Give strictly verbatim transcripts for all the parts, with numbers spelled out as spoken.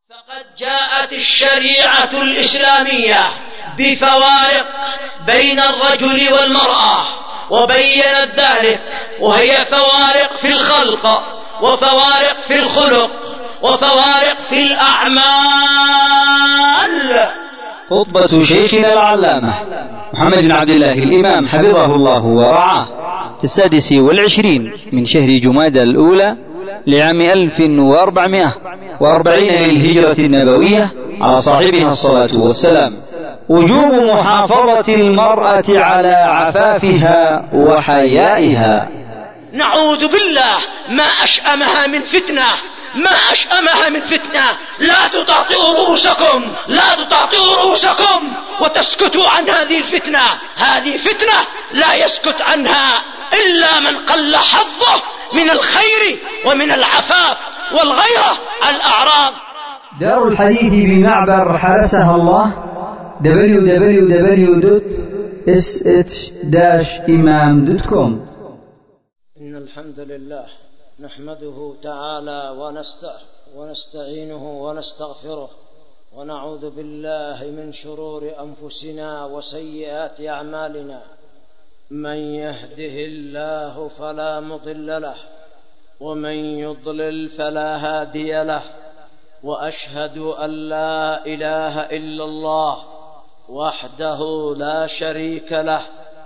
فقد جاءت الشريعة الإسلامية بفوارق بين الرجل والمرأة وبينت ذلك، وهي فوارق في الخلق وفوارق في الخلق وفوارق في الأعمال. خطبة شيخنا العلامة محمد بن عبد الله الإمام حفظه الله ورعاه في السادس والعشرين من شهر جمادى الأولى لعام ألف وأربعمائة وأربعين للهجرة النبوية على صاحبها الصلاة والسلام. وجوب محافظة المرأة على عفافها وحيائها. نعوذ بالله ما أشأمها من فتنة، ما أشأمها من فتنة. لا تطاطئوا رؤوسكم، لا تطاطئوا رؤوسكم وتسكتوا عن هذه الفتنة. هذه فتنة لا يسكت عنها إلا من قل حظه من الخير ومن العفاف والغيرة الأعراض. دار الحديث بمعبر حرسها الله دبليو دبليو دبليو دوت اس اتش داش إمام دوت كوم. إن الحمد لله نحمده تعالى ونستعينه ونستغفره ونعوذ بالله من شرور أنفسنا وسيئات أعمالنا. من يهده الله فلا مضل له ومن يضلل فلا هادي له، وأشهد أن لا إله إلا الله وحده لا شريك له،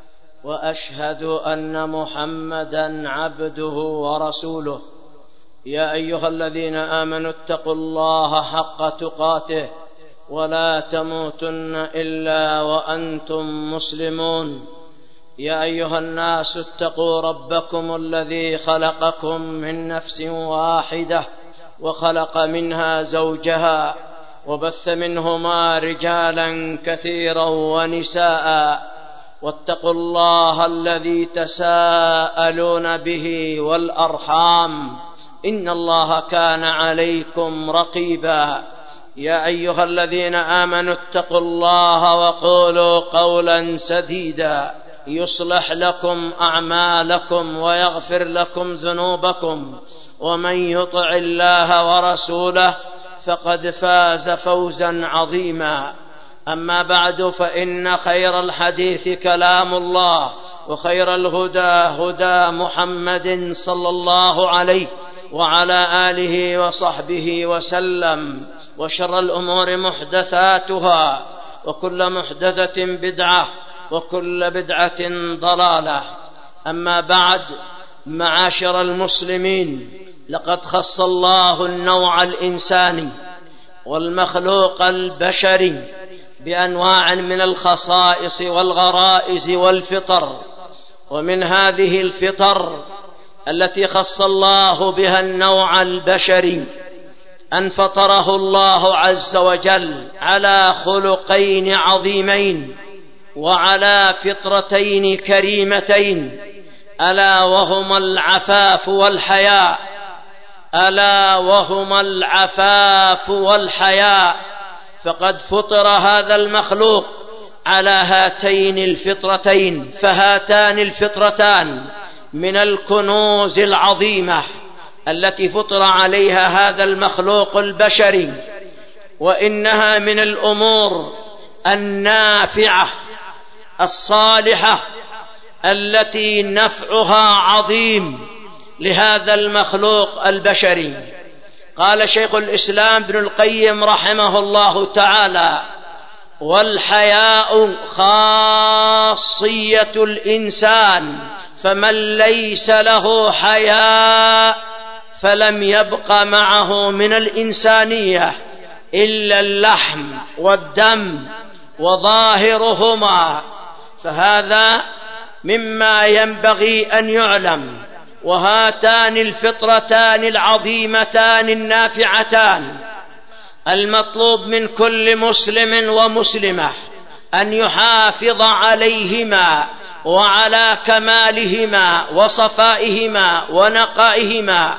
وأشهد أن محمدًا عبده ورسوله. يا أيها الذين آمنوا اتقوا الله حق تقاته ولا تموتن إلا وأنتم مسلمون. يا أيها الناس اتقوا ربكم الذي خلقكم من نفس واحدة وخلق منها زوجها وبث منهما رجالا كثيرا ونساء، واتقوا الله الذي تساءلون به والأرحام إن الله كان عليكم رقيبا. يا أيها الذين آمنوا اتقوا الله وقولوا قولا سديدا يصلح لكم أعمالكم ويغفر لكم ذنوبكم، ومن يطع الله ورسوله فقد فاز فوزا عظيما. أما بعد، فإن خير الحديث كلام الله، وخير الهدى هدى محمد صلى الله عليه وعلى آله وصحبه وسلم، وشر الأمور محدثاتها، وكل محدثة بدعة، وكل بدعة ضلالة. أما بعد، معاشر المسلمين، لقد خص الله النوع الإنساني والمخلوق البشري بأنواع من الخصائص والغرائز والفطر. ومن هذه الفطر التي خص الله بها النوع البشري أن فطره الله عز وجل على خلقين عظيمين وعلى فطرتين كريمتين، ألا وهما العفاف والحياء. ألا وهما العفاف والحياء. فقد فطر هذا المخلوق على هاتين الفطرتين، فهاتان الفطرتان من الكنوز العظيمة التي فطر عليها هذا المخلوق البشري، وإنها من الأمور النافعة الصالحة التي نفعها عظيم لهذا المخلوق البشري. قال شيخ الإسلام ابن القيم رحمه الله تعالى: والحياء خاصية الإنسان، فمن ليس له حياء فلم يبق معه من الإنسانية إلا اللحم والدم وظاهرهما. فهذا مما ينبغي أن يعلم. وهاتان الفطرتان العظيمتان النافعتان المطلوب من كل مسلم ومسلمة أن يحافظ عليهما وعلى كمالهما وصفائهما ونقائهما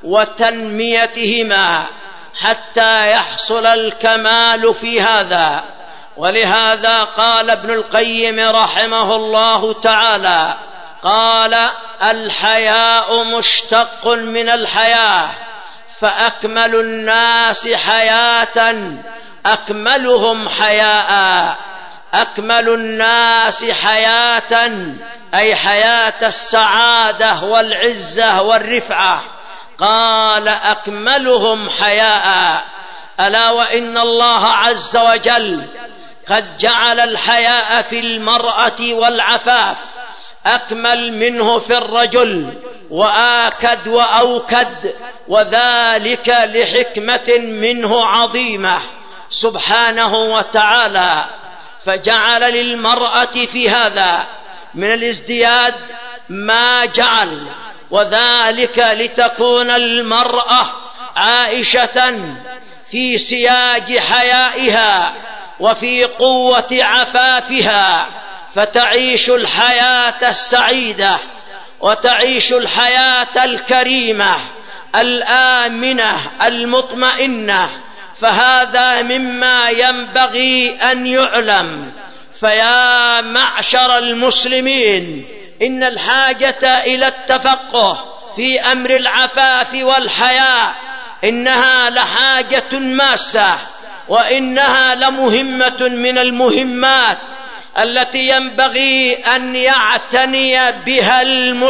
وتنميتهما حتى يحصل الكمال في هذا. ولهذا قال ابن القيم رحمه الله تعالى: قال: الحياء مشتق من الحياة، فأكمل الناس حياة أكملهم حياء. أكمل الناس حياة أي حياة السعادة والعزة والرفعة، قال أكملهم حياء. ألا وإن الله عز وجل قد جعل الحياء في المرأة والعفاف أكمل منه في الرجل وآكد وأوكد، وذلك لحكمة منه عظيمة سبحانه وتعالى، فجعل للمرأة في هذا من الازدياد ما جعل، وذلك لتكون المرأة عائشة في سياج حيائها وفي قوة عفافها، فتعيش الحياة السعيدة وتعيش الحياة الكريمة الآمنة المطمئنة. فهذا مما ينبغي أن يعلم. فيا معشر المسلمين، إن الحاجة إلى التفقه في أمر العفاف والحياء إنها لحاجة ماسة، وإنها لمهمة من المهمات التي ينبغي أن يعتني بها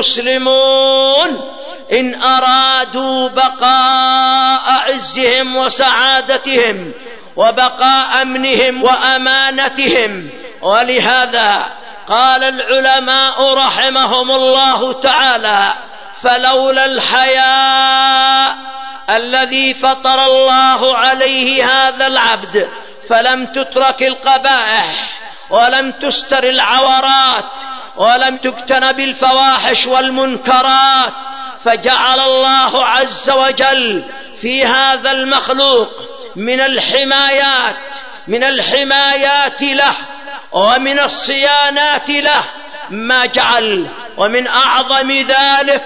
المسلمون إن أرادوا بقاء عزهم وسعادتهم وبقاء أمنهم وأمانتهم. ولهذا قال العلماء رحمهم الله تعالى: فلولا الحياء الذي فطر الله عليه هذا العبد فلم تترك القبائح ولم تستر العورات ولم تجتنب الفواحش والمنكرات، فجعل الله عز وجل في هذا المخلوق من الحمايات من الحمايات له ومن الصيانات له ما جعل. ومن أعظم ذلك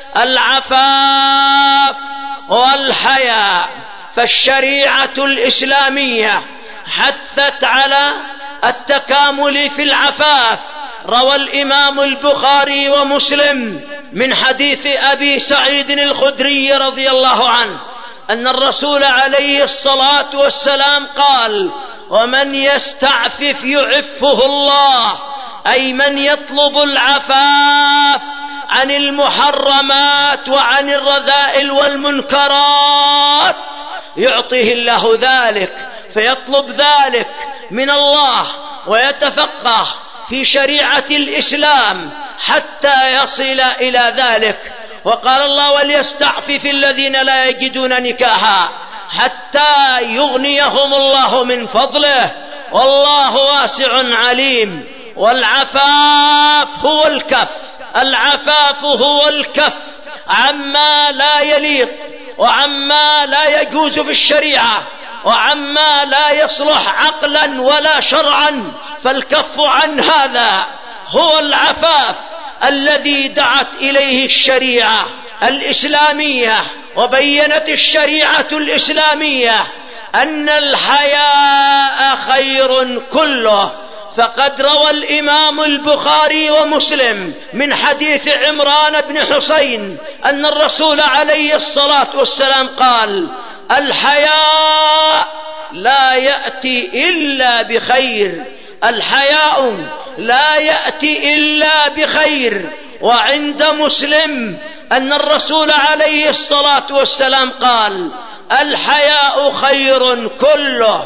العفاف والحياء. فالشريعة الإسلامية حثت على التكامل في العفاف. روى الإمام البخاري ومسلم من حديث أبي سعيد الخدري رضي الله عنه أن الرسول عليه الصلاة والسلام قال: ومن يستعفف يعفه الله، أي من يطلب العفاف عن المحرمات وعن الرذائل والمنكرات يعطيه الله ذلك، فيطلب ذلك من الله ويتفقه في شريعة الإسلام حتى يصل إلى ذلك. وقال الله: وليستعفف الذين لا يجدون نكاحا حتى يغنيهم الله من فضله والله واسع عليم. والعفاف هو الكف العفاف هو الكف عما لا يليق وعما لا يجوز في الشريعة وعما لا يصلح عقلا ولا شرعا، فالكف عن هذا هو العفاف الذي دعت إليه الشريعة الإسلامية. وبينت الشريعة الإسلامية أن الحياء خير كله. فقد روى الإمام البخاري ومسلم من حديث عمران بن حسين أن الرسول عليه الصلاة والسلام قال: الحياء لا يأتي إلا بخير الحياء لا يأتي إلا بخير. وعند مسلم أن الرسول عليه الصلاة والسلام قال: الحياء خير كله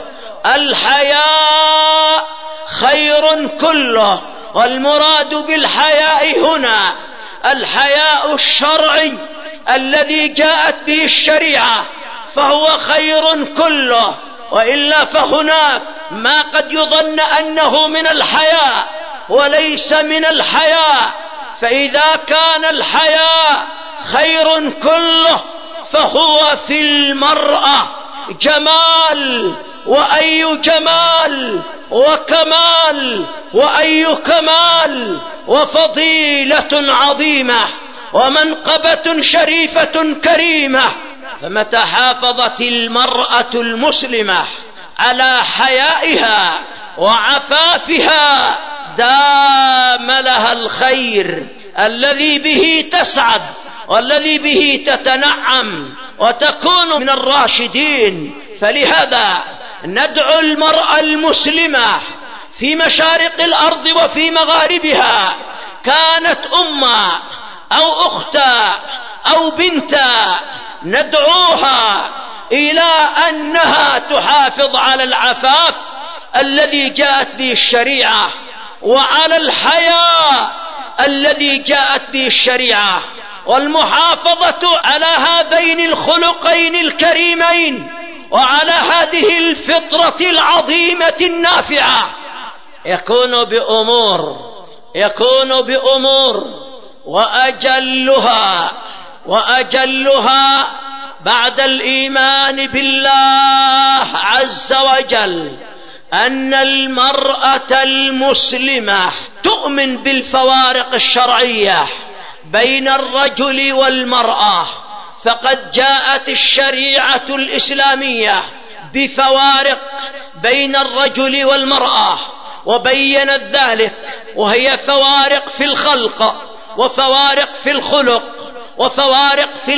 الحياء خير كله. والمراد بالحياء هنا الحياء الشرعي الذي جاءت به الشريعة، فهو خير كله. وإلا فهناك ما قد يظن أنه من الحياء وليس من الحياء. فإذا كان الحياء خير كله فهو في المرأة جمال، وأي جمال وكمال وأي كمال وفضيلة عظيمة ومنقبة شريفة كريمة. فمتى حافظت المرأة المسلمة على حيائها وعفافها دام لها الخير الذي به تسعد والذي به تتنعم وتكون من الراشدين. فلهذا ندعو المرأة المسلمة في مشارق الأرض وفي مغاربها، كانت أمة أو أختا أو بنتا، ندعوها إلى أنها تحافظ على العفاف الذي جاءت به الشريعة وعلى الحياء الذي جاءت به الشريعة، والمحافظة على هذين الخلقين الكريمين وعلى هذه الفطرة العظيمة النافعة يكون بأمور يكون بأمور وأجلها وأجلها بعد الإيمان بالله عز وجل أن المرأة المسلمة تؤمن بالفوارق الشرعية بين الرجل والمرأة، فقد جاءت الشريعة الإسلامية بفوارق بين الرجل والمرأة وبينت ذلك، وهي فوارق في الخلق وفوارق في الخلق وفوارق في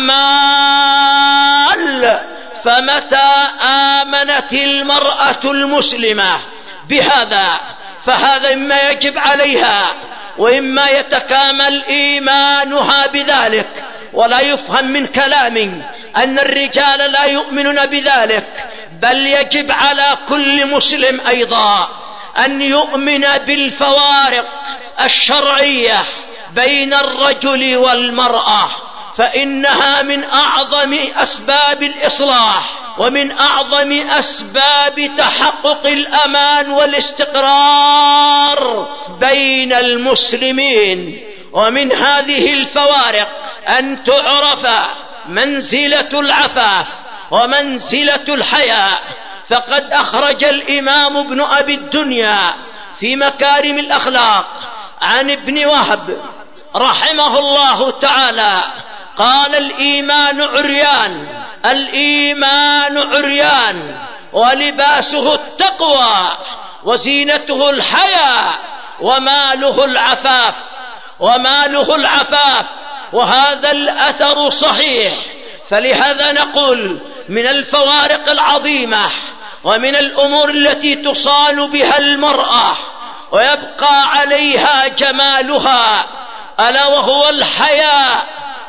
الأعمال. فمتى آمنت المرأة المسلمة بهذا فهذا إما يجب عليها وإما يتكامل إيمانها بذلك، ولا يفهم من كلامي أن الرجال لا يؤمنون بذلك، بل يجب على كل مسلم أيضا أن يؤمن بالفوارق الشرعية بين الرجل والمرأة، فإنها من أعظم أسباب الإصلاح ومن أعظم أسباب تحقق الأمان والاستقرار بين المسلمين. ومن هذه الفوارق أن تعرف منزلة العفاف ومنزلة الحياء، فقد أخرج الإمام ابن أبي الدنيا في مكارم الأخلاق عن ابن وهب رحمه الله تعالى قال: الإيمان عريان الإيمان عريان ولباسه التقوى وزينته الحياء وماله العفاف وماله العفاف وهذا الأثر صحيح. فلهذا نقول من الفوارق العظيمة ومن الأمور التي تصان بها المرأة ويبقى عليها جمالها ألا وهو الحياء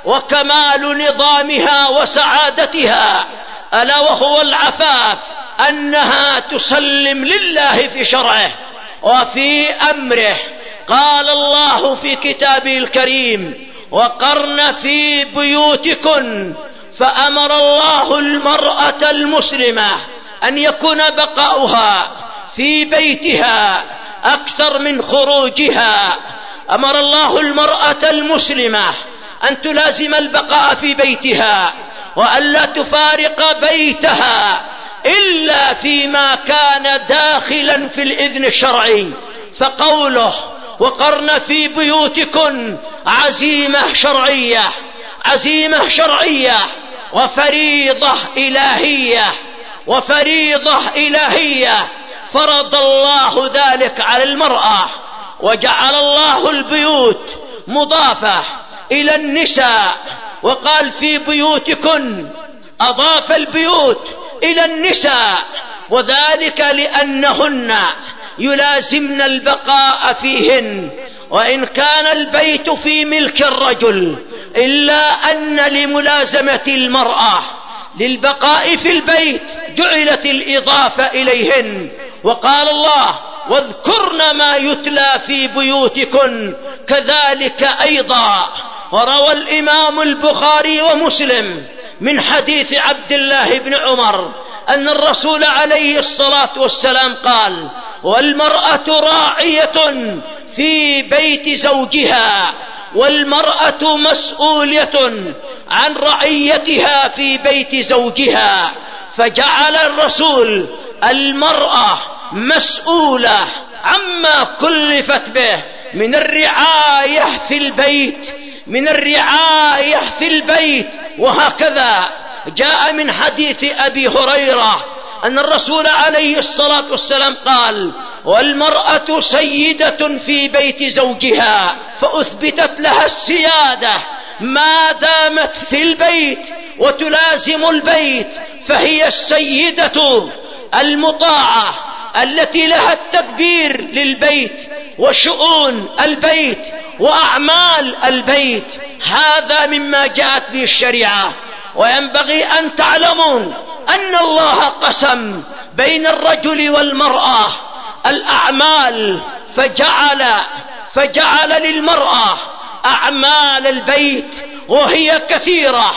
وكمال نظامها وسعادتها، ألا وهو العفاف، أنها تسلم لله في شرعه وفي أمره. قال الله في كتابه الكريم: وقرن في بيوتكن، فأمر الله المرأة المسلمة أن يكون بقاؤها في بيتها أكثر من خروجها. أمر الله المرأة المسلمة أن تلازم البقاء في بيتها وألا تفارق بيتها إلا فيما كان داخلا في الإذن الشرعي. فقوله وقرن في بيوتكن عزيمة شرعية عزيمة شرعية وفريضة إلهية وفريضة إلهية فرض الله ذلك على المرأة، وجعل الله البيوت مضافة إلى النساء، وقال في بيوتكن، أضاف البيوت إلى النساء، وذلك لأنهن يلازمن البقاء فيهن، وإن كان البيت في ملك الرجل إلا أن لملازمة المرأة للبقاء في البيت جعلت الإضافة إليهن. وقال الله: واذكرن ما يتلى في بيوتكن كذلك أيضا. وروى الإمام البخاري ومسلم من حديث عبد الله بن عمر أن الرسول عليه الصلاة والسلام قال: والمرأة راعية في بيت زوجها، والمرأة مسؤولية عن رعيتها في بيت زوجها. فجعل الرسول المرأة مسؤولة عما كلفت به من الرعاية في البيت من الرعاية في البيت وهكذا جاء من حديث أبي هريرة أن الرسول عليه الصلاة والسلام قال: والمرأة سيدة في بيت زوجها فأثبتت لها السيادة ما دامت في البيت وتلازم البيت، فهي السيدة المطاعة التي لها التدبير للبيت وشؤون البيت وأعمال البيت. هذا مما جاءت به الشريعة. وينبغي أن تعلمون أن الله قسم بين الرجل والمرأة الأعمال، فجعل فجعل للمرأة أعمال البيت وهي كثيرة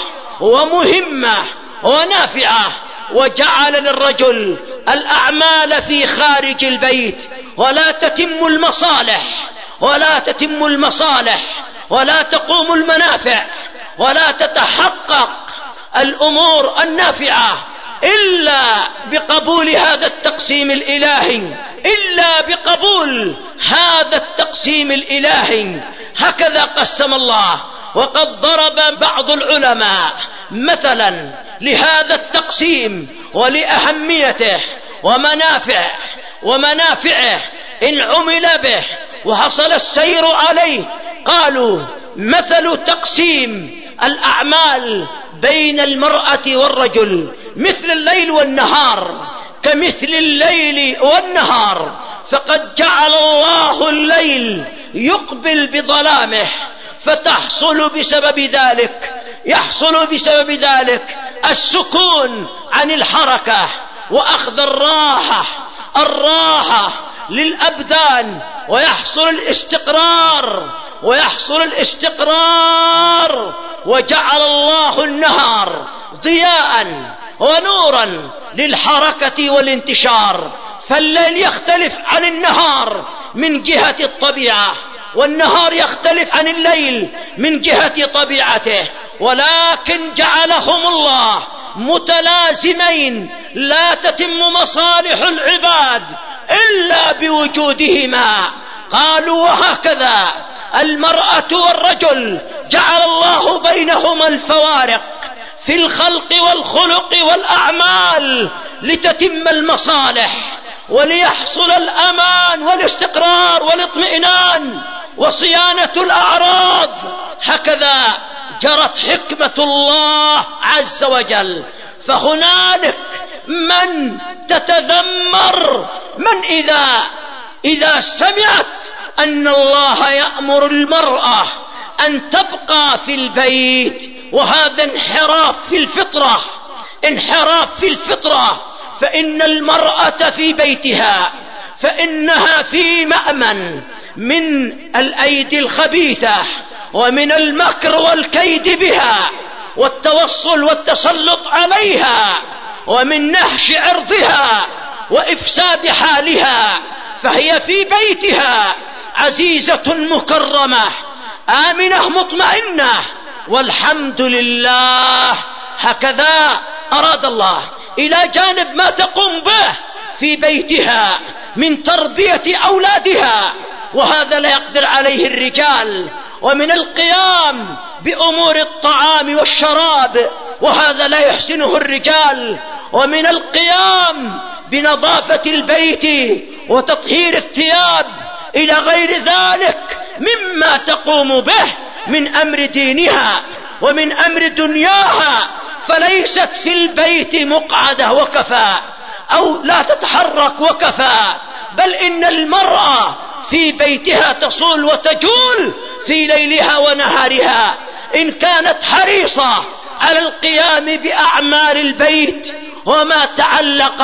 ومهمة ونافعة، وجعل للرجل الأعمال في خارج البيت. ولا تتم المصالح ولا تتم المصالح ولا تقوم المنافع ولا تتحقق الأمور النافعة إلا بقبول هذا التقسيم الإلهي، إلا بقبول هذا التقسيم الإلهي. هكذا قسم الله. وقد ضرب بعض العلماء مثلا لهذا التقسيم ولأهميته ومنافعه ومنافعه إن عمل به وحصل السير عليه. قالوا مثل تقسيم الأعمال بين المرأة والرجل مثل الليل والنهار، كمثل الليل والنهار. فقد جعل الله الليل يقبل بظلامه، فتحصل بسبب ذلك يحصل بسبب ذلك السكون عن الحركة وأخذ الراحة الراحة للأبدان، ويحصل الاستقرار ويحصل الاستقرار وجعل الله النهار ضياء ونورا للحركة والانتشار. فالليل يختلف عن النهار من جهة الطبيعة، والنهار يختلف عن الليل من جهة طبيعته، ولكن جعلهم الله متلازمين لا تتم مصالح العباد إلا بوجودهما. قالوا وهكذا المرأة والرجل جعل الله بينهما الفوارق في الخلق والخلق والأعمال لتتم المصالح وليحصل الأمان والاستقرار والاطمئنان وصيانة الأعراض. هكذا جرت حكمة الله عز وجل. فهنالك من تتذمر من إذا إذا سمعت أن الله يأمر المرأة أن تبقى في البيت، وهذا انحراف في الفطرة انحراف في الفطرة فإن المرأة في بيتها فإنها في مأمن من الأيدي الخبيثة ومن المكر والكيد بها والتوصل والتسلط عليها ومن نهش عرضها وإفساد حالها. فهي في بيتها عزيزة مكرمة آمنة مطمئنة، والحمد لله. هكذا أراد الله. إلى جانب ما تقوم به في بيتها من تربية أولادها، وهذا لا يقدر عليه الرجال، ومن القيام بأمور الطعام والشراب، وهذا لا يحسنه الرجال، ومن القيام بنظافة البيت وتطهير الثياب إلى غير ذلك مما تقوم به من أمر دينها ومن أمر دنياها. فليست في البيت مقعدة وكفى أو لا تتحرك وكفى، بل إن المرأة في بيتها تصول وتجول في ليلها ونهارها إن كانت حريصة على القيام بأعمال البيت وما تعلق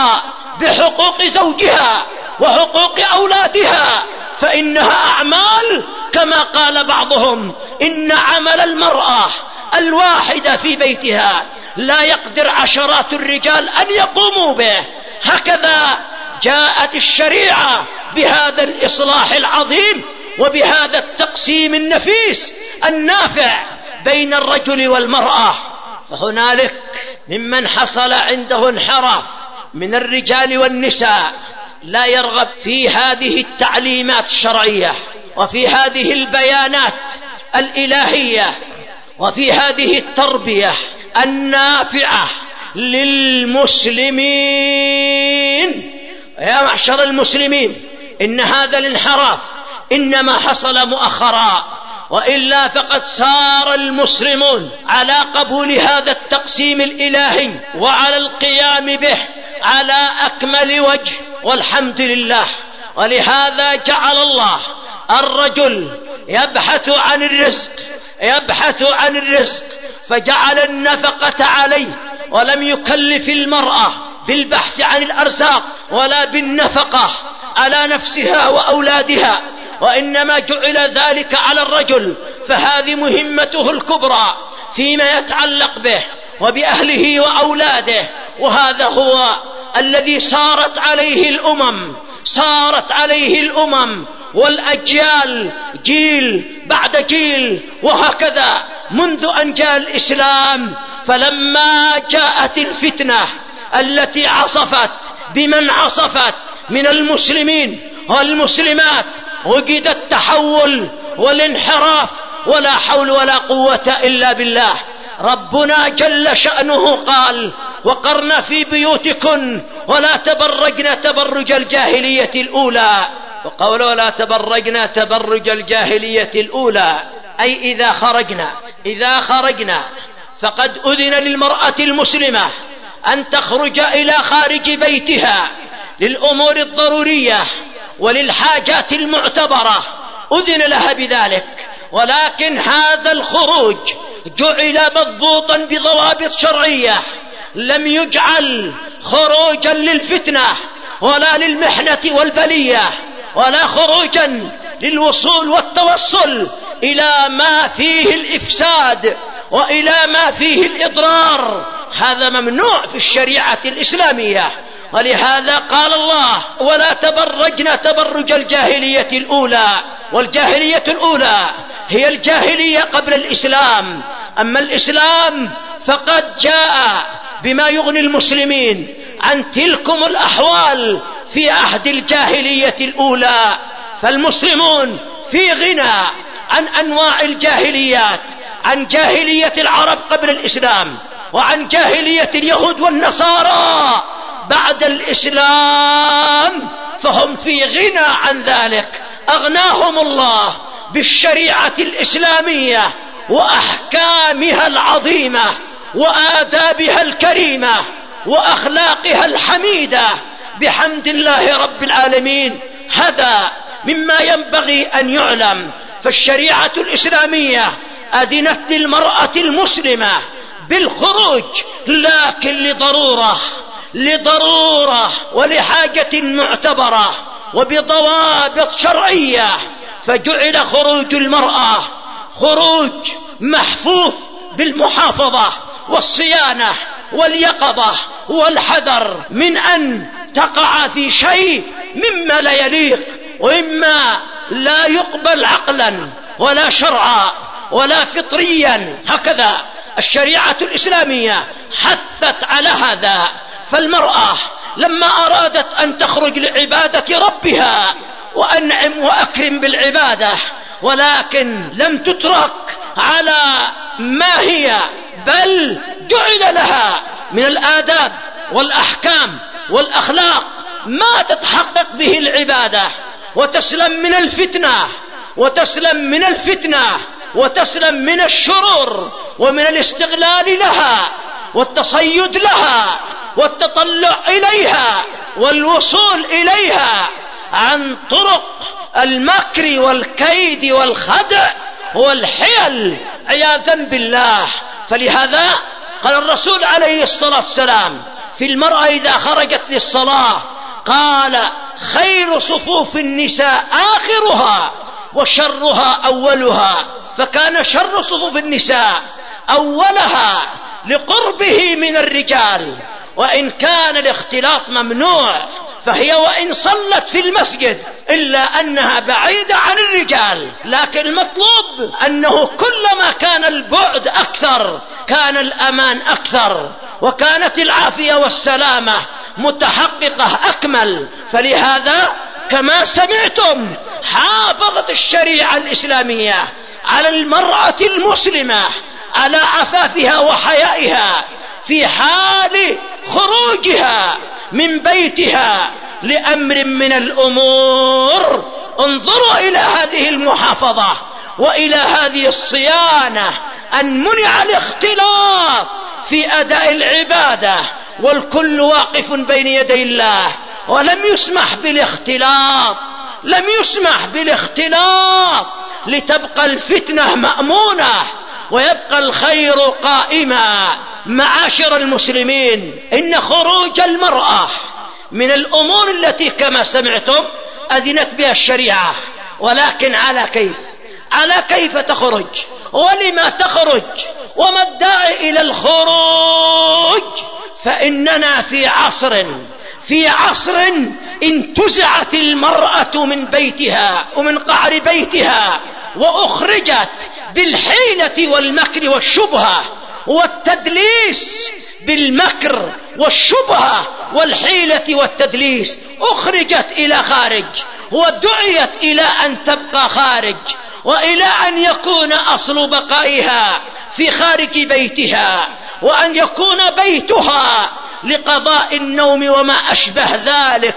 بحقوق زوجها وحقوق أولادها، فإنها أعمال كما قال بعضهم إن عمل المرأة الواحدة في بيتها لا يقدر عشرات الرجال أن يقوموا به. هكذا جاءت الشريعة بهذا الإصلاح العظيم وبهذا التقسيم النفيس النافع بين الرجل والمرأة. فهنالك ممن حصل عنده انحراف من الرجال والنساء لا يرغب في هذه التعليمات الشرعية وفي هذه البيانات الإلهية وفي هذه التربية النافعة للمسلمين. يا معشر المسلمين، إن هذا الانحراف إنما حصل مؤخرا، وإلا فقد سار المسلمون على قبول هذا التقسيم الإلهي وعلى القيام به على أكمل وجه، والحمد لله. ولهذا جعل الله الرجل يبحث عن الرزق يبحث عن الرزق فجعل النفقة عليه، ولم يكلف المرأة بالبحث عن الأرزاق ولا بالنفقة على نفسها وأولادها، وإنما جعل ذلك على الرجل، فهذه مهمته الكبرى فيما يتعلق به وبأهله وأولاده. وهذا هو الذي صارت عليه الأمم صارت عليه الأمم والأجيال، جيل بعد جيل، وهكذا منذ أن جاء الإسلام. فلما جاءت الفتنة التي عصفت بمن عصفت من المسلمين والمسلمات، وجد التحول والانحراف، ولا حول ولا قوة إلا بالله. ربنا جل شأنه قال: وقرن في بيوتكن ولا تبرجن تبرج الجاهلية الأولى. وقول ولا تبرجن تبرج الجاهلية الأولى أي إذا خرجنا إذا خرجنا فقد أذن للمرأة المسلمة أن تخرج إلى خارج بيتها للأمور الضرورية وللحاجات المعتبرة، أذن لها بذلك، ولكن هذا الخروج جعل مضبوطا بضوابط شرعية، لم يجعل خروجا للفتنة ولا للمحنة والبلية، ولا خروجا للوصول والتوصل إلى ما فيه الإفساد وإلى ما فيه الإضرار. هذا ممنوع في الشريعة الإسلامية. ولهذا قال الله: ولا تبرجن تبرج الجاهلية الأولى. والجاهلية الأولى هي الجاهلية قبل الإسلام، أما الإسلام فقد جاء بما يغني المسلمين عن تلكم الأحوال في عهد الجاهلية الأولى. فالمسلمون في غنى عن أنواع الجاهليات، عن جاهلية العرب قبل الإسلام، وعن جاهلية اليهود والنصارى بعد الإسلام، فهم في غنى عن ذلك. أغناهم الله بالشريعة الإسلامية وأحكامها العظيمة وآدابها الكريمة وأخلاقها الحميدة، بحمد الله رب العالمين. هذا مما ينبغي أن يعلم. فالشريعة الإسلامية أذنت للمرأة المسلمة بالخروج، لكن لضرورة لضرورة ولحاجة معتبرة وبضوابط شرعية. فجعل خروج المرأة خروج محفوف بالمحافظة والصيانة واليقظة والحذر من أن تقع في شيء مما لا يليق وإما لا يقبل عقلا ولا شرعا ولا فطريا. هكذا الشريعة الإسلامية حثت على هذا. فالمرأة لما أرادت أن تخرج لعبادة ربها، وأنعم وأكرم بالعبادة، ولكن لم تترك على ما هي، بل جعل لها من الآداب والأحكام والأخلاق ما تتحقق به العبادة، وتسلم من الفتنة وتسلم من الفتنة وتسلم من الشرور ومن الاستغلال لها والتصيد لها والتطلع إليها والوصول إليها عن طرق المكر والكيد والخدع والحيل عياذا بالله. فلهذا قال الرسول عليه الصلاة والسلام في المرأة إذا خرجت للصلاة، قال: خير صفوف النساء آخرها وشرها أولها. فكان شر صفوف النساء أولها لقربه من الرجال، وإن كان الاختلاط ممنوع، فهي وإن صلت في المسجد إلا أنها بعيدة عن الرجال. لكن المطلوب أنه كلما كان البعد أكثر كان الأمان أكثر، وكانت العافية والسلامة متحققة أكمل. فلهذا كما سمعتم حافظت الشريعة الإسلامية على المرأة المسلمة على عفافها وحيائها في حال خروجها من بيتها لأمر من الأمور. انظروا إلى هذه المحافظة وإلى هذه الصيانة، أن منع الاختلاط في أداء العبادة والكل واقف بين يدي الله، ولم يسمح بالاختلاط، لم يسمح بالاختلاط لتبقى الفتنة مأمونة ويبقى الخير قائما. معاشر المسلمين، إن خروج المرأة من الأمور التي كما سمعتم أذنت بها الشريعة، ولكن على كيف؟ على كيف تخرج؟ ولما تخرج؟ وما الداعي إلى الخروج؟ فإننا في عصر في عصر انتزعت المرأة من بيتها ومن قعر بيتها وأخرجت بالحيلة والمكر والشبهة والتدليس، بالمكر والشبهة والحيلة والتدليس أخرجت إلى خارج، ودعيت إلى أن تبقى خارج، وإلى أن يكون أصل بقائها في خارج بيتها، وأن يكون بيتها لقضاء النوم وما أشبه ذلك.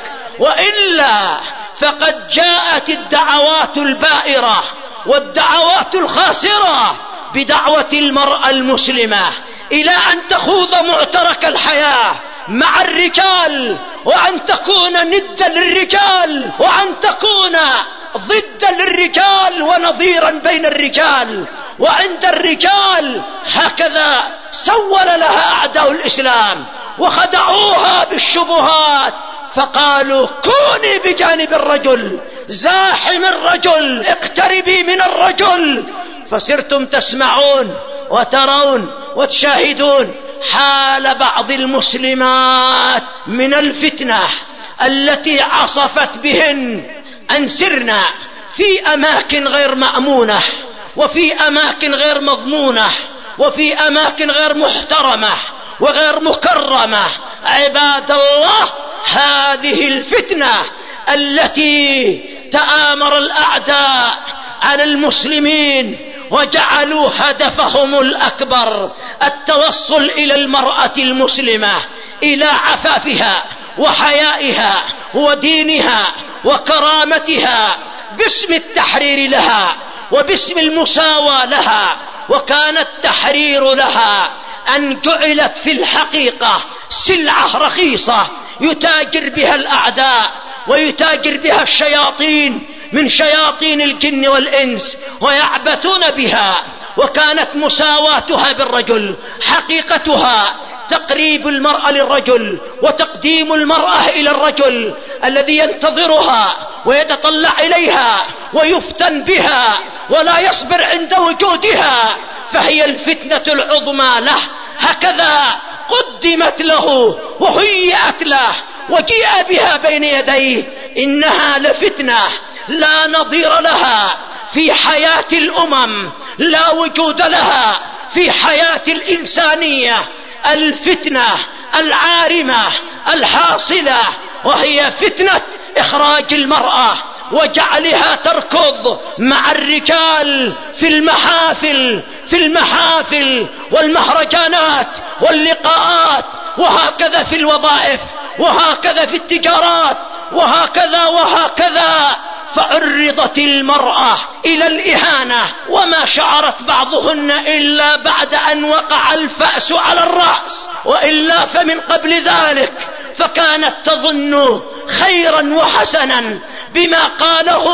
وإلا فقد جاءت الدعوات البائرة والدعوات الخاسرة بدعوة المرأة المسلمة إلى أن تخوض معترك الحياة مع الرجال، وأن تكون ندا للرجال، وأن تكون ضدا للرجال ونظيرا بين الرجال وعند الرجال. هكذا سول لها أعداء الإسلام وخدعوها بالشبهات، فقالوا كوني بجانب الرجل، زاحم الرجل، اقتربي من الرجل. فصرتم تسمعون وترون وتشاهدون حال بعض المسلمات من الفتنة التي عصفت بهن، أن سرنا في أماكن غير مأمونة، وفي أماكن غير مضمونة، وفي أماكن غير محترمة وغير مكرمة. عباد الله، هذه الفتنة التي تآمر الأعداء على المسلمين وجعلوا هدفهم الأكبر التوصل إلى المرأة المسلمة، إلى عفافها وحيائها ودينها وكرامتها، باسم التحرير لها وباسم المساواة لها. وكان التحرير لها أن جعلت في الحقيقة سلعة رخيصة يتاجر بها الأعداء ويتاجر بها الشياطين من شياطين الجن والإنس ويعبثون بها. وكانت مساواتها بالرجل حقيقتها تقريب المرأة للرجل وتقديم المرأة إلى الرجل الذي ينتظرها ويتطلع إليها ويفتن بها ولا يصبر عند وجودها، فهي الفتنة العظمى له. هكذا قدمت له وهيئت له وجيء بها بين يديه. إنها لفتنة لا نظير لها في حياة الأمم، لا وجود لها في حياة الإنسانية. الفتنة العارمة الحاصلة، وهي فتنة إخراج المرأة وجعلها تركض مع الرجال في المحافل في المحافل والمهرجانات واللقاءات، وهكذا في الوظائف، وهكذا في التجارات، وهكذا وهكذا. فعرضت المرأة إلى الإهانة، وما شعرت بعضهن إلا بعد أن وقع الفأس على الرأس، وإلا فمن قبل ذلك فكانت تظن خيرا وحسنا بما قاله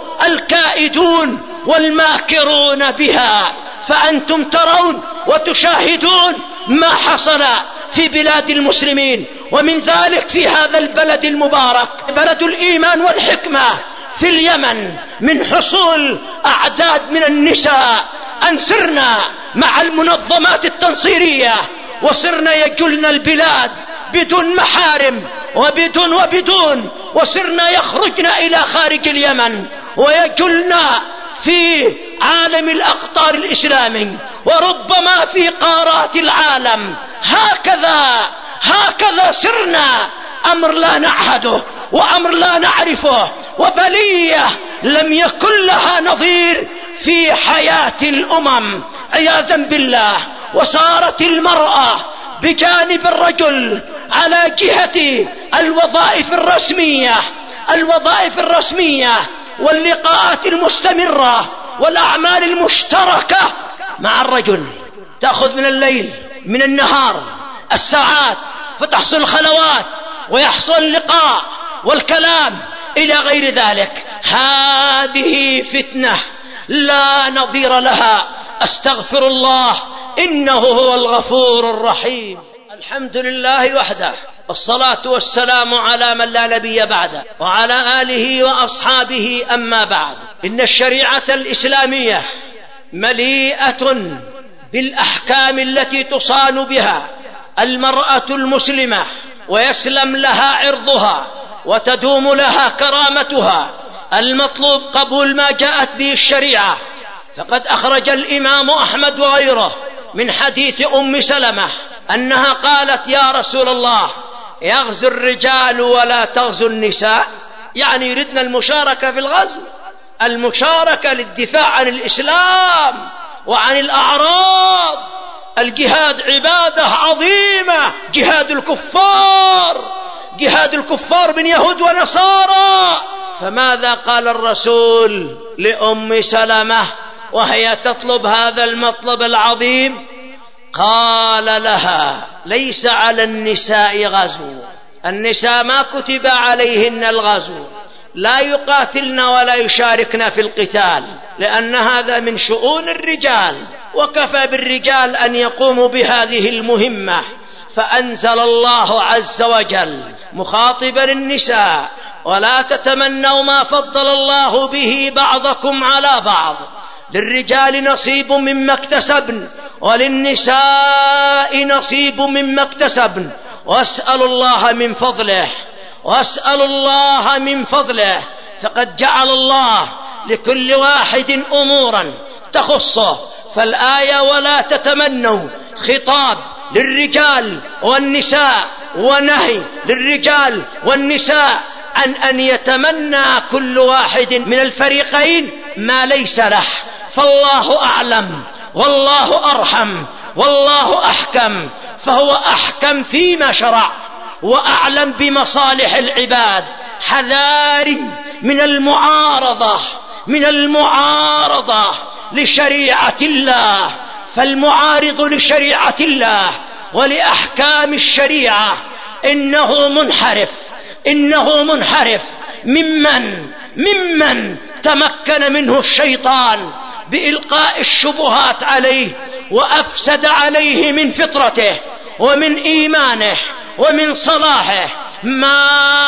الكائدون والماكرون بها. فأنتم ترون وتشاهدون ما حصل في بلاد المسلمين، ومن ذلك في هذا البلد المبارك بلد الإيمان والحكمة في اليمن، من حصول أعداد من النساء أن سرنا مع المنظمات التنصيرية وصرنا يجلن البلاد بدون محارم وبدون وبدون وصرنا يخرجن إلى خارج اليمن ويجلن في عالم الأقطار الإسلامي وربما في قارات العالم. هكذا هكذا سرنا، أمر لا نعهده وأمر لا نعرفه، وبلية لم يكن لها نظير في حياة الأمم عياذا بالله. وصارت المرأة بجانب الرجل على جهة الوظائف الرسمية الوظائف الرسمية واللقاءات المستمرة والأعمال المشتركة مع الرجل. تأخذ من الليل من النهار الساعات، فتحصل الخلوات ويحصل اللقاء والكلام إلى غير ذلك. هذه فتنة لا نظير لها. أستغفر الله إنه هو الغفور الرحيم. الحمد لله وحده، والصلاة والسلام على من لا نبي بعده وعلى آله وأصحابه. أما بعد، إن الشريعة الإسلامية مليئة بالأحكام التي تصان بها المرأة المسلمة ويسلم لها عرضها وتدوم لها كرامتها. المطلوب قبول ما جاءت به الشريعة، فقد أخرج الإمام أحمد وغيره من حديث أم سلمة أنها قالت: يا رسول الله، يغزو الرجال ولا تغزو النساء؟ يعني يردنا المشاركة في الغزو، المشاركة للدفاع عن الإسلام وعن الأعراض. الجهاد عبادة عظيمة، جهاد الكفار جهاد الكفار من يهود ونصارى. فماذا قال الرسول لأم سلمة وهي تطلب هذا المطلب العظيم؟ قال لها: ليس على النساء غزو، النساء ما كتب عليهن الغزو، لا يقاتلن ولا يشاركن في القتال، لأن هذا من شؤون الرجال، وكفى بالرجال أن يقوموا بهذه المهمة. فأنزل الله عز وجل مخاطبا النساء: ولا تتمنوا ما فضل الله به بعضكم على بعض، للرجال نصيب مما اكتسبن وللنساء نصيب مما اكتسبن واسألوا الله من فضله واسألوا الله من فضله. فقد جعل الله لكل واحد أمورا تخصه. فالآية ولا تتمنوا خطاب للرجال والنساء، ونهي للرجال والنساء عن أن يتمنى كل واحد من الفريقين ما ليس له. فالله أعلم والله أرحم والله أحكم، فهو أحكم فيما شرع وأعلم بمصالح العباد. حذار من المعارضة من المعارضة لشريعة الله، فالمعارض لشريعة الله ولأحكام الشريعة إنه منحرف إنه منحرف ممن ممن تمكن منه الشيطان بإلقاء الشبهات عليه وأفسد عليه من فطرته ومن إيمانه ومن صلاحه ما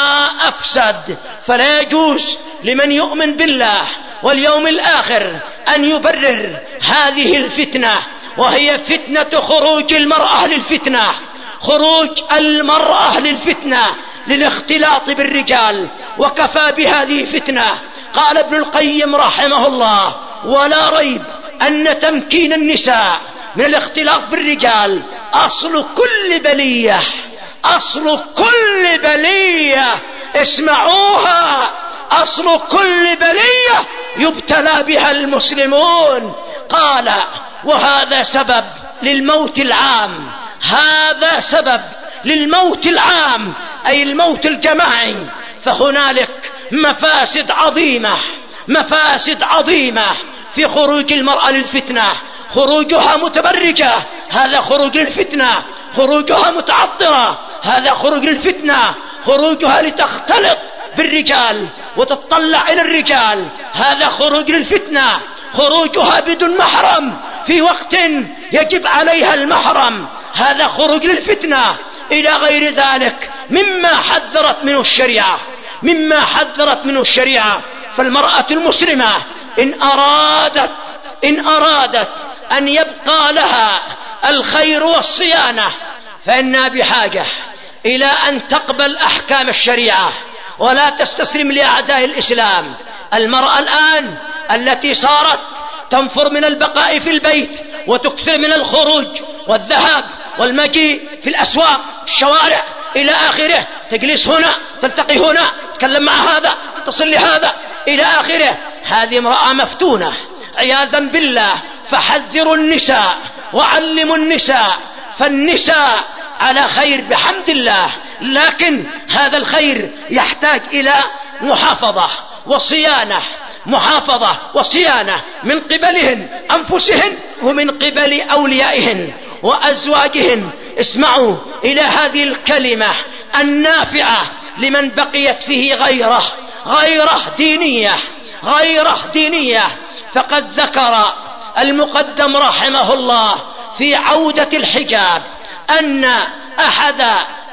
أفسد. فلا يجوز لمن يؤمن بالله واليوم الآخر أن يبرر هذه الفتنة، وهي فتنة خروج المرأة للفتنة خروج المرأة للفتنة للاختلاط بالرجال، وكفى بهذه فتنة. قال ابن القيم رحمه الله: ولا ريب أن تمكين النساء من الاختلاط بالرجال أصل كل بلية أصل كل بلية اسمعوها، أصل كل بلية يبتلى بها المسلمون. قال: وهذا سبب للموت العام هذا سبب للموت العام أي الموت الجماعي. فهنالك مفاسد عظيمة مفاسد عظيمة في خروج المرأة للفتنة. خروجها متبرجة، هذا خروج للفتنة. خروجها متعطرة، هذا خروج للفتنة. خروجها لتختلط بالرجال وتطلع إلى الرجال، هذا خروج للفتنة. خروجها بدون محرم في وقت يجب عليها المحرم، هذا خروج للفتنة. إلى غير ذلك مما حذرت منه الشريعة مما حذرت منه الشريعة. فالمرأة المسلمة إن أرادت إن أرادت أن يبقى لها الخير والصيانة فإنها بحاجة إلى أن تقبل أحكام الشريعة ولا تستسلم لأعداء الإسلام. المرأة الآن التي صارت تنفر من البقاء في البيت وتكثر من الخروج والذهاب والمجيء في الأسواق الشوارع إلى آخره، تجلس هنا تلتقي هنا تتكلم مع هذا تتصل لهذا إلى آخره، هذه امرأة مفتونة عياذا بالله. فحذروا النساء وعلموا النساء، فالنساء على خير بحمد الله، لكن هذا الخير يحتاج إلى محافظة وصيانة، محافظة وصيانة من قبلهن أنفسهن ومن قبل أوليائهن وأزواجهن. اسمعوا إلى هذه الكلمة النافعة لمن بقيت فيه غيره غيره دينية غيره دينية. فقد ذكر المقدم رحمه الله في عودة الحجاب أن أحد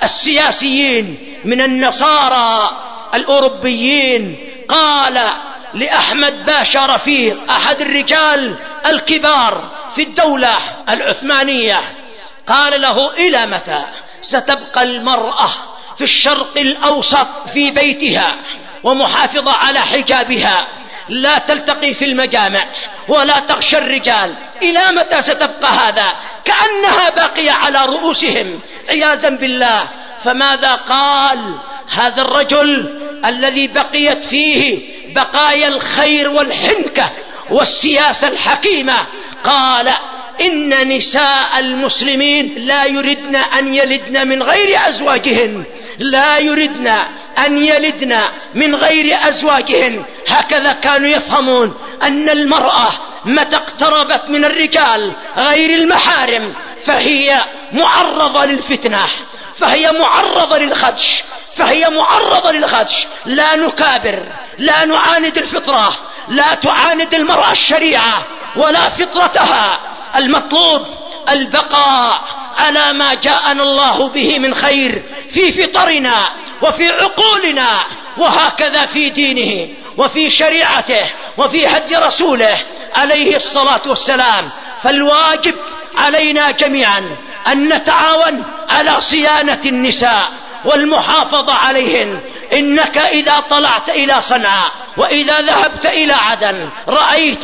السياسيين من النصارى الأوروبيين قال لأحمد باشا رفيق، أحد الرجال الكبار في الدولة العثمانية، قال له: إلى متى ستبقى المرأة في الشرق الأوسط في بيتها ومحافظة على حجابها، لا تلتقي في المجامع ولا تغشى الرجال؟ إلى متى ستبقى هذا؟ كأنها باقية على رؤوسهم عياذا بالله. فماذا قال هذا الرجل الذي بقيت فيه بقايا الخير والحنكة والسياسة الحكيمة؟ قال: إن نساء المسلمين لا يردن أن يلدن من غير أزواجهن، لا يردن أن يلدن من غير أزواجهن. هكذا كانوا يفهمون أن المرأة متى اقتربت من الرجال غير المحارم فهي معرضة للفتنة، فهي معرضة للخدش، فهي معرضة للخدش. لا نكابر، لا نعاند الفطرة، لا تعاند المرأة الشريعة ولا فطرتها. المطلوب البقاء على ما جاءنا الله به من خير في فطرنا وفي عقولنا، وهكذا في دينه وفي شريعته وفي هدي رسوله عليه الصلاة والسلام. فالواجب علينا جميعا أن نتعاون على صيانة النساء والمحافظة عليهن. إنك إذا طلعت إلى صنعاء وإذا ذهبت إلى عدن رأيت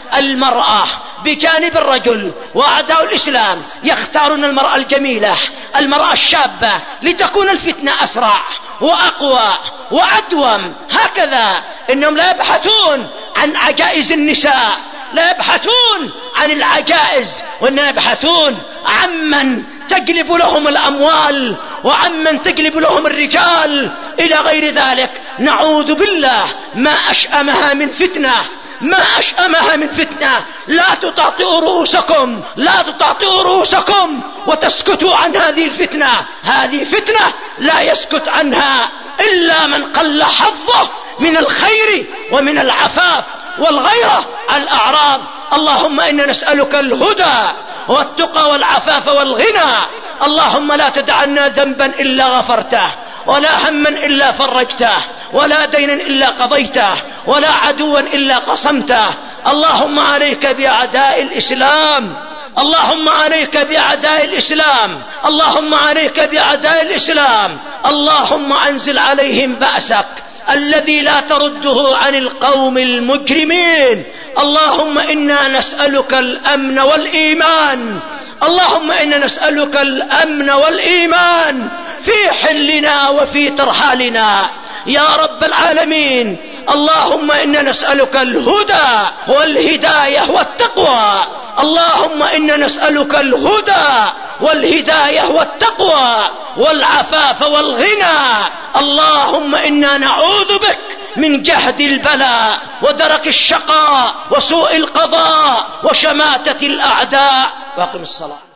المرأة بجانب الرجل، وأعداء الإسلام يختارون المرأة الجميلة، المرأة الشابة، لتكون الفتنة أسرع وأقوى وأدوم. هكذا إنهم لا يبحثون عن عجائز النساء، لا يبحثون عن العجائز، وإنما يبحثون عمن تجلب لهم الأموال وعمن تجلب لهم الرجال إلى غير ذلك. نعوذ بالله ما أشأمها من فتنة، ما أشأمها من فتنة. لا تطأطئوا رؤوسكم، لا تطأطئوا رؤوسكم وتسكتوا عن هذه الفتنة. هذه فتنة لا يسكت عنها إلا من قل حظه من الخير ومن العفاف والغيرة على الأعراض. اللهم إنا نسألك الهدى والتقى والعفاف والغنى. اللهم لا تدعنا ذنبا إلا غفرته، ولا هما إلا فرجته، ولا دينا إلا قضيته، ولا عدوا إلا قصمته. اللهم عليك بأعداء الإسلام، اللهم عليك بأعداء الإسلام، اللهم عليك بأعداء الإسلام. اللهم أنزل عليهم بأسك الذي لا ترده عن القوم المجرمين. اللهم إنا نسألك الأمن والإيمان، اللهم إنا نسألك الأمن والإيمان في حلنا وفي ترحالنا يا رب العالمين. اللهم إنا نسألك الهدى والهداية والتقوى، اللهم إنا نسألك الهدى والهداية والتقوى والعفاف والغنى. اللهم إنا نعوذ بك من جهد البلاء ودرك الشقاء وسوء القضاء وشماتة الأعداء. واقم الصلاة.